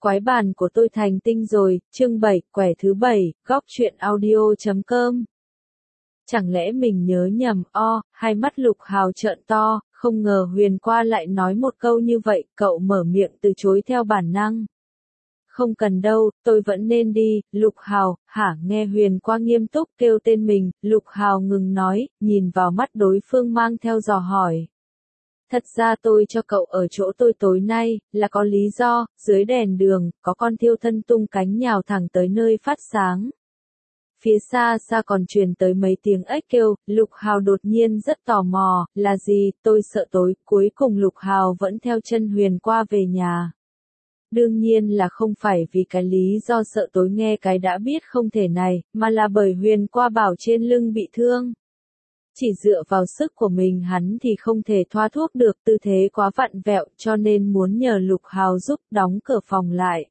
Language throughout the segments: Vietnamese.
Quái bàn của tôi thành tinh rồi, chương 7, quẻ thứ 7, góc truyện audio.com. Chẳng lẽ mình nhớ nhầm, hai mắt Lục Hào trợn to, không ngờ Huyền Qua lại nói một câu như vậy, cậu mở miệng từ chối theo bản năng. Không cần đâu, tôi vẫn nên đi, Lục Hào, hả? Nghe Huyền Qua nghiêm túc kêu tên mình, Lục Hào ngừng nói, nhìn vào mắt đối phương mang theo dò hỏi. Thật ra tôi cho cậu ở chỗ tôi tối nay, là có lý do, dưới đèn đường, có con thiêu thân tung cánh nhào thẳng tới nơi phát sáng. Phía xa xa còn truyền tới mấy tiếng ếch kêu, Lục Hào đột nhiên rất tò mò, là gì, tôi sợ tối, cuối cùng Lục Hào vẫn theo chân Huyền Qua về nhà. Đương nhiên là không phải vì cái lý do sợ tối nghe cái đã biết không thể này, mà là bởi Huyền Qua bảo trên lưng bị thương. Chỉ dựa vào sức của mình hắn thì không thể thoa thuốc được, tư thế quá vặn vẹo cho nên muốn nhờ Lục Hào giúp đóng cửa phòng lại.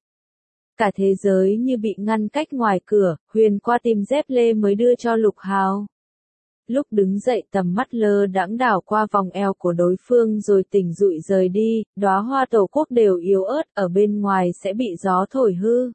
Cả thế giới như bị ngăn cách ngoài cửa, Huyền Qua tìm dép lê mới đưa cho Lục Hào. Lúc đứng dậy tầm mắt lơ đãng đảo qua vòng eo của đối phương rồi tỉnh dụi rời đi, đóa hoa tổ quốc đều yếu ớt, ở bên ngoài sẽ bị gió thổi hư.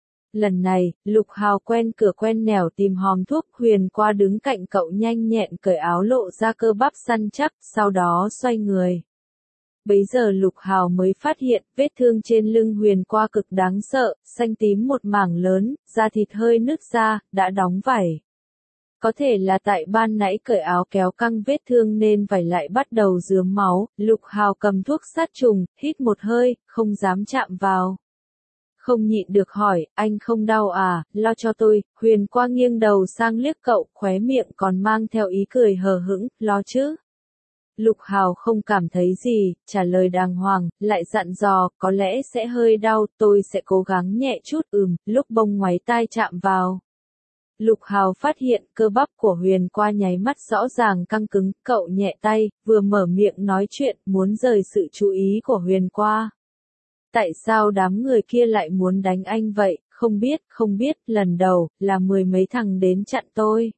Lần này, Lục Hào quen cửa quen nẻo tìm hòm thuốc, Huyền Qua đứng cạnh cậu nhanh nhẹn cởi áo lộ ra cơ bắp săn chắc, sau đó xoay người. Bấy giờ Lục Hào mới phát hiện, vết thương trên lưng Huyền Qua cực đáng sợ, xanh tím một mảng lớn, da thịt hơi nứt ra, đã đóng vảy. Có thể là tại ban nãy cởi áo kéo căng vết thương nên vảy lại bắt đầu rướm máu, Lục Hào cầm thuốc sát trùng, hít một hơi, không dám chạm vào. Không nhịn được hỏi, anh không đau à, lo cho tôi, Huyền Qua nghiêng đầu sang liếc cậu, khóe miệng còn mang theo ý cười hờ hững, lo chứ. Lục Hào không cảm thấy gì, trả lời đàng hoàng, lại dặn dò, có lẽ sẽ hơi đau, tôi sẽ cố gắng nhẹ chút, lúc bông ngoáy tai chạm vào. Lục Hào phát hiện cơ bắp của Huyền Qua nháy mắt rõ ràng căng cứng, cậu nhẹ tay, vừa mở miệng nói chuyện, muốn rời sự chú ý của Huyền Qua. Tại sao đám người kia lại muốn đánh anh vậy, không biết, lần đầu, là mười mấy thằng đến chặn tôi.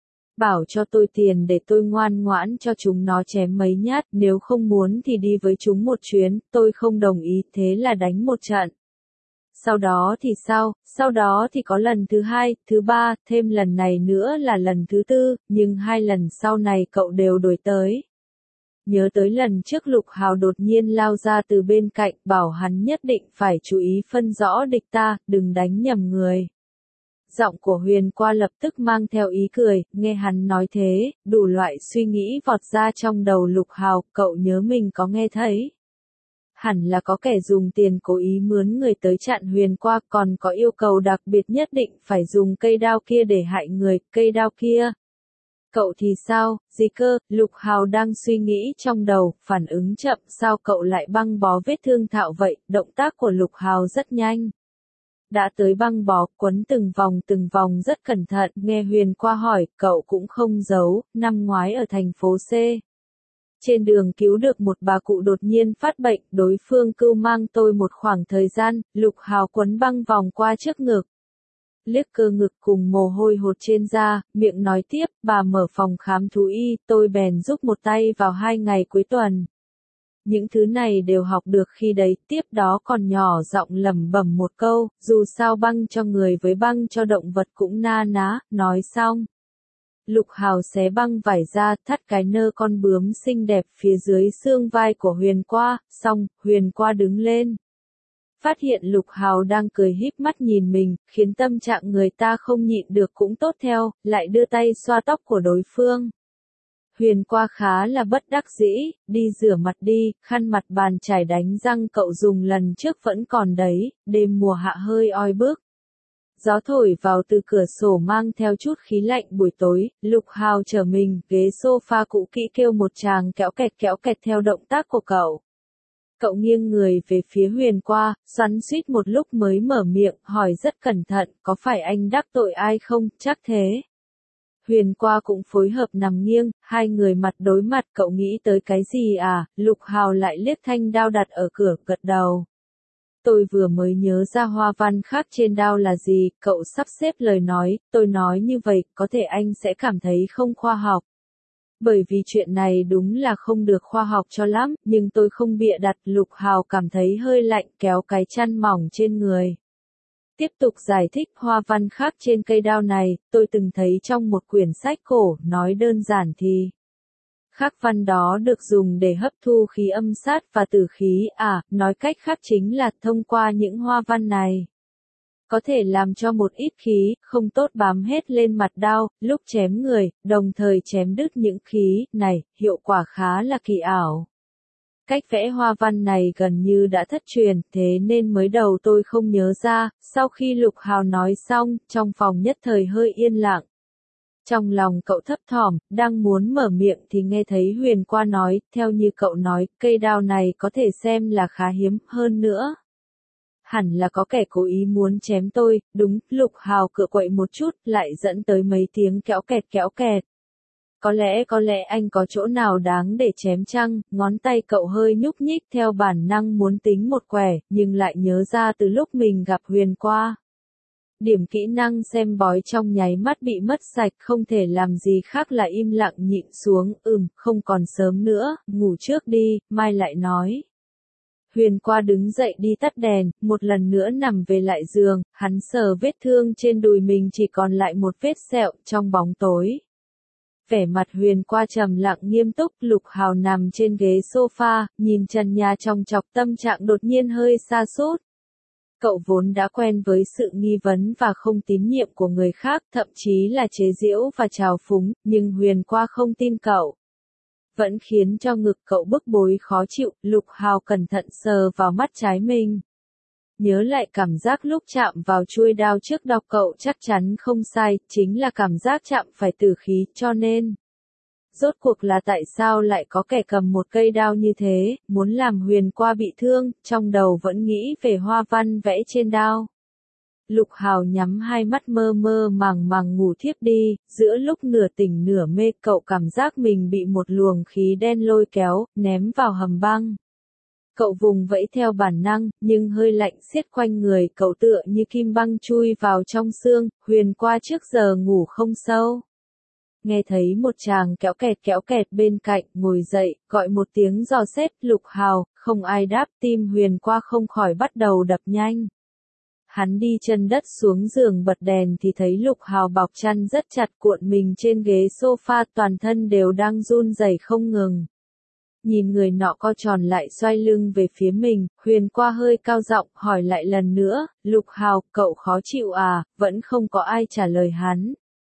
Bảo cho tôi tiền để tôi ngoan ngoãn cho chúng nó chém mấy nhát, nếu không muốn thì đi với chúng một chuyến, tôi không đồng ý, thế là đánh một trận. Sau đó thì sao, sau đó thì có lần thứ hai, thứ ba, thêm lần này nữa là lần thứ tư, nhưng hai lần sau này cậu đều đuổi tới. Nhớ tới lần trước Lục Hào đột nhiên lao ra từ bên cạnh, bảo hắn nhất định phải chú ý phân rõ địch ta, đừng đánh nhầm người. Giọng của Huyền Qua lập tức mang theo ý cười, nghe hắn nói thế, đủ loại suy nghĩ vọt ra trong đầu Lục Hào, cậu nhớ mình có nghe thấy. Hẳn là có kẻ dùng tiền cố ý mướn người tới chặn Huyền Qua, còn có yêu cầu đặc biệt nhất định phải dùng cây đao kia để hại người, cây đao kia. Cậu thì sao, gì cơ, Lục Hào đang suy nghĩ trong đầu, phản ứng chậm, sao cậu lại băng bó vết thương thạo vậy, động tác của Lục Hào rất nhanh. Đã tới băng bó, quấn từng vòng rất cẩn thận, nghe Huyền Qua hỏi, cậu cũng không giấu, năm ngoái ở thành phố C. Trên đường cứu được một bà cụ đột nhiên phát bệnh, đối phương cưu mang tôi một khoảng thời gian, Lục Hào quấn băng vòng qua trước ngực. Liếc cơ ngực cùng mồ hôi hột trên da, miệng nói tiếp, bà mở phòng khám thú y, tôi bèn giúp một tay vào 2 ngày cuối tuần. Những thứ này đều học được khi đấy, tiếp đó còn nhỏ giọng lẩm bẩm một câu, dù sao băng cho người với băng cho động vật cũng na ná, nói xong. Lục Hào xé băng vải ra, thắt cái nơ con bướm xinh đẹp phía dưới xương vai của Huyền Qua, xong, Huyền Qua đứng lên. Phát hiện Lục Hào đang cười híp mắt nhìn mình, khiến tâm trạng người ta không nhịn được cũng tốt theo, lại đưa tay xoa tóc của đối phương. Huyền Qua khá là bất đắc dĩ, đi rửa mặt đi, khăn mặt bàn chải đánh răng cậu dùng lần trước vẫn còn đấy, đêm mùa hạ hơi oi bức. Gió thổi vào từ cửa sổ mang theo chút khí lạnh buổi tối, Lục Hào trở mình, ghế sofa cũ kỹ kêu một tràng kéo kẹt theo động tác của cậu. Cậu nghiêng người về phía Huyền Qua, xoắn xuýt một lúc mới mở miệng, hỏi rất cẩn thận, có phải anh đắc tội ai không, chắc thế. Huyền Qua cũng phối hợp nằm nghiêng, hai người mặt đối mặt, cậu nghĩ tới cái gì à, Lục Hào lại liếc thanh đao đặt ở cửa, gật đầu. Tôi vừa mới nhớ ra hoa văn khác trên đao là gì, cậu sắp xếp lời nói, tôi nói như vậy, có thể anh sẽ cảm thấy không khoa học. Bởi vì chuyện này đúng là không được khoa học cho lắm, nhưng tôi không bịa đặt. Lục Hào cảm thấy hơi lạnh, kéo cái chăn mỏng trên người. Tiếp tục giải thích hoa văn khác trên cây đao này, tôi từng thấy trong một quyển sách cổ, nói đơn giản thì khắc văn đó được dùng để hấp thu khí âm sát và tử khí, nói cách khác chính là thông qua những hoa văn này có thể làm cho một ít khí không tốt bám hết lên mặt đao, lúc chém người, đồng thời chém đứt những khí này, hiệu quả khá là kỳ ảo. Cách vẽ hoa văn này gần như đã thất truyền, thế nên mới đầu tôi không nhớ ra. Sau khi Lục Hào nói xong, trong phòng nhất thời hơi yên lặng. Trong lòng cậu thấp thỏm, đang muốn mở miệng thì nghe thấy Huyền Qua nói, theo như cậu nói, cây đao này có thể xem là khá hiếm, hơn nữa hẳn là có kẻ cố ý muốn chém tôi. Đúng, Lục Hào cựa quậy một chút, lại dẫn tới mấy tiếng kéo kẹt kéo kẹt. Có lẽ anh có chỗ nào đáng để chém chăng? Ngón tay cậu hơi nhúc nhích theo bản năng muốn tính một quẻ, nhưng lại nhớ ra từ lúc mình gặp Huyền Qua. Điểm kỹ năng xem bói trong nháy mắt bị mất sạch, không thể làm gì khác là im lặng nhịn xuống. Không còn sớm nữa, ngủ trước đi, mai lại nói. Huyền Qua đứng dậy đi tắt đèn, một lần nữa nằm về lại giường, hắn sờ vết thương trên đùi mình chỉ còn lại một vết sẹo trong bóng tối. Vẻ mặt Huyền Qua trầm lặng nghiêm túc. Lục Hào nằm trên ghế sofa, nhìn trần nhà trong chọc, tâm trạng đột nhiên hơi sa sút. Cậu vốn đã quen với sự nghi vấn và không tín nhiệm của người khác, thậm chí là chế giễu và trào phúng, nhưng Huyền Qua không tin cậu. Vẫn khiến cho ngực cậu bức bối khó chịu. Lục Hào cẩn thận sờ vào mắt trái mình. Nhớ lại cảm giác lúc chạm vào chuôi đao trước đao, cậu chắc chắn không sai, chính là cảm giác chạm phải tử khí, cho nên rốt cuộc là tại sao lại có kẻ cầm một cây đao như thế, muốn làm Huyền Qua bị thương, trong đầu vẫn nghĩ về hoa văn vẽ trên đao. Lục Hào nhắm hai mắt mơ mơ màng màng ngủ thiếp đi, giữa lúc nửa tỉnh nửa mê cậu cảm giác mình bị một luồng khí đen lôi kéo, ném vào hầm băng. Cậu vùng vẫy theo bản năng, nhưng hơi lạnh xiết quanh người cậu tựa như kim băng chui vào trong xương. Huyền Qua trước giờ ngủ không sâu. Nghe thấy một chàng kéo kẹt bên cạnh, ngồi dậy, gọi một tiếng dò xét. Lục Hào, không ai đáp, tim Huyền Qua không khỏi bắt đầu đập nhanh. Hắn đi chân đất xuống giường bật đèn thì thấy Lục Hào bọc chăn rất chặt cuộn mình trên ghế sofa, toàn thân đều đang run rẩy không ngừng. Nhìn người nọ co tròn lại xoay lưng về phía mình, Huyền Qua hơi cao giọng hỏi lại lần nữa, Lục Hào, cậu khó chịu à? Vẫn không có ai trả lời hắn.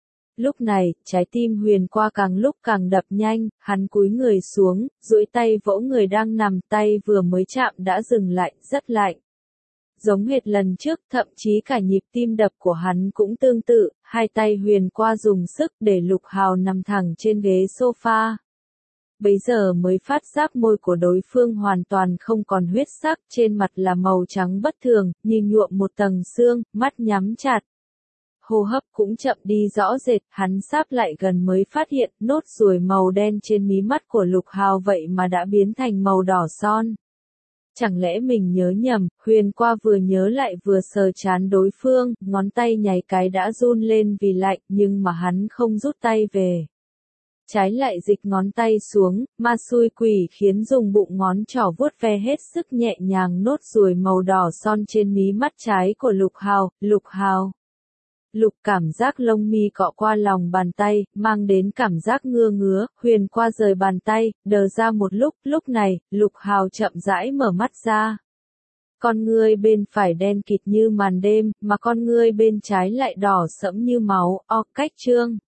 Lúc này, trái tim Huyền Qua càng lúc càng đập nhanh, hắn cúi người xuống, duỗi tay vỗ người đang nằm, tay vừa mới chạm đã dừng lại, rất lạnh. Giống hệt lần trước, thậm chí cả nhịp tim đập của hắn cũng tương tự. Hai tay Huyền Qua dùng sức để Lục Hào nằm thẳng trên ghế sofa. Bấy giờ mới phát giác môi của đối phương hoàn toàn không còn huyết sắc, trên mặt là màu trắng bất thường, như nhuộm một tầng xương, mắt nhắm chặt. Hô hấp cũng chậm đi rõ rệt, hắn sáp lại gần mới phát hiện nốt ruồi màu đen trên mí mắt của Lục Hào vậy mà đã biến thành màu đỏ son. Chẳng lẽ mình nhớ nhầm? Huyền Qua vừa nhớ lại vừa sờ trán đối phương, ngón tay nháy cái đã run lên vì lạnh, nhưng mà hắn không rút tay về. Trái lại dịch ngón tay xuống, ma xui quỷ khiến dùng bụng ngón trỏ vuốt ve hết sức nhẹ nhàng nốt ruồi màu đỏ son trên mí mắt trái của Lục Hào. Lục Hào. Lục cảm giác lông mi cọ qua lòng bàn tay, mang đến cảm giác ngứa. Huyền Qua rời bàn tay, đờ ra một lúc này, Lục Hào chậm rãi mở mắt ra. Con ngươi bên phải đen kịt như màn đêm, mà con ngươi bên trái lại đỏ sẫm như máu, cách trương.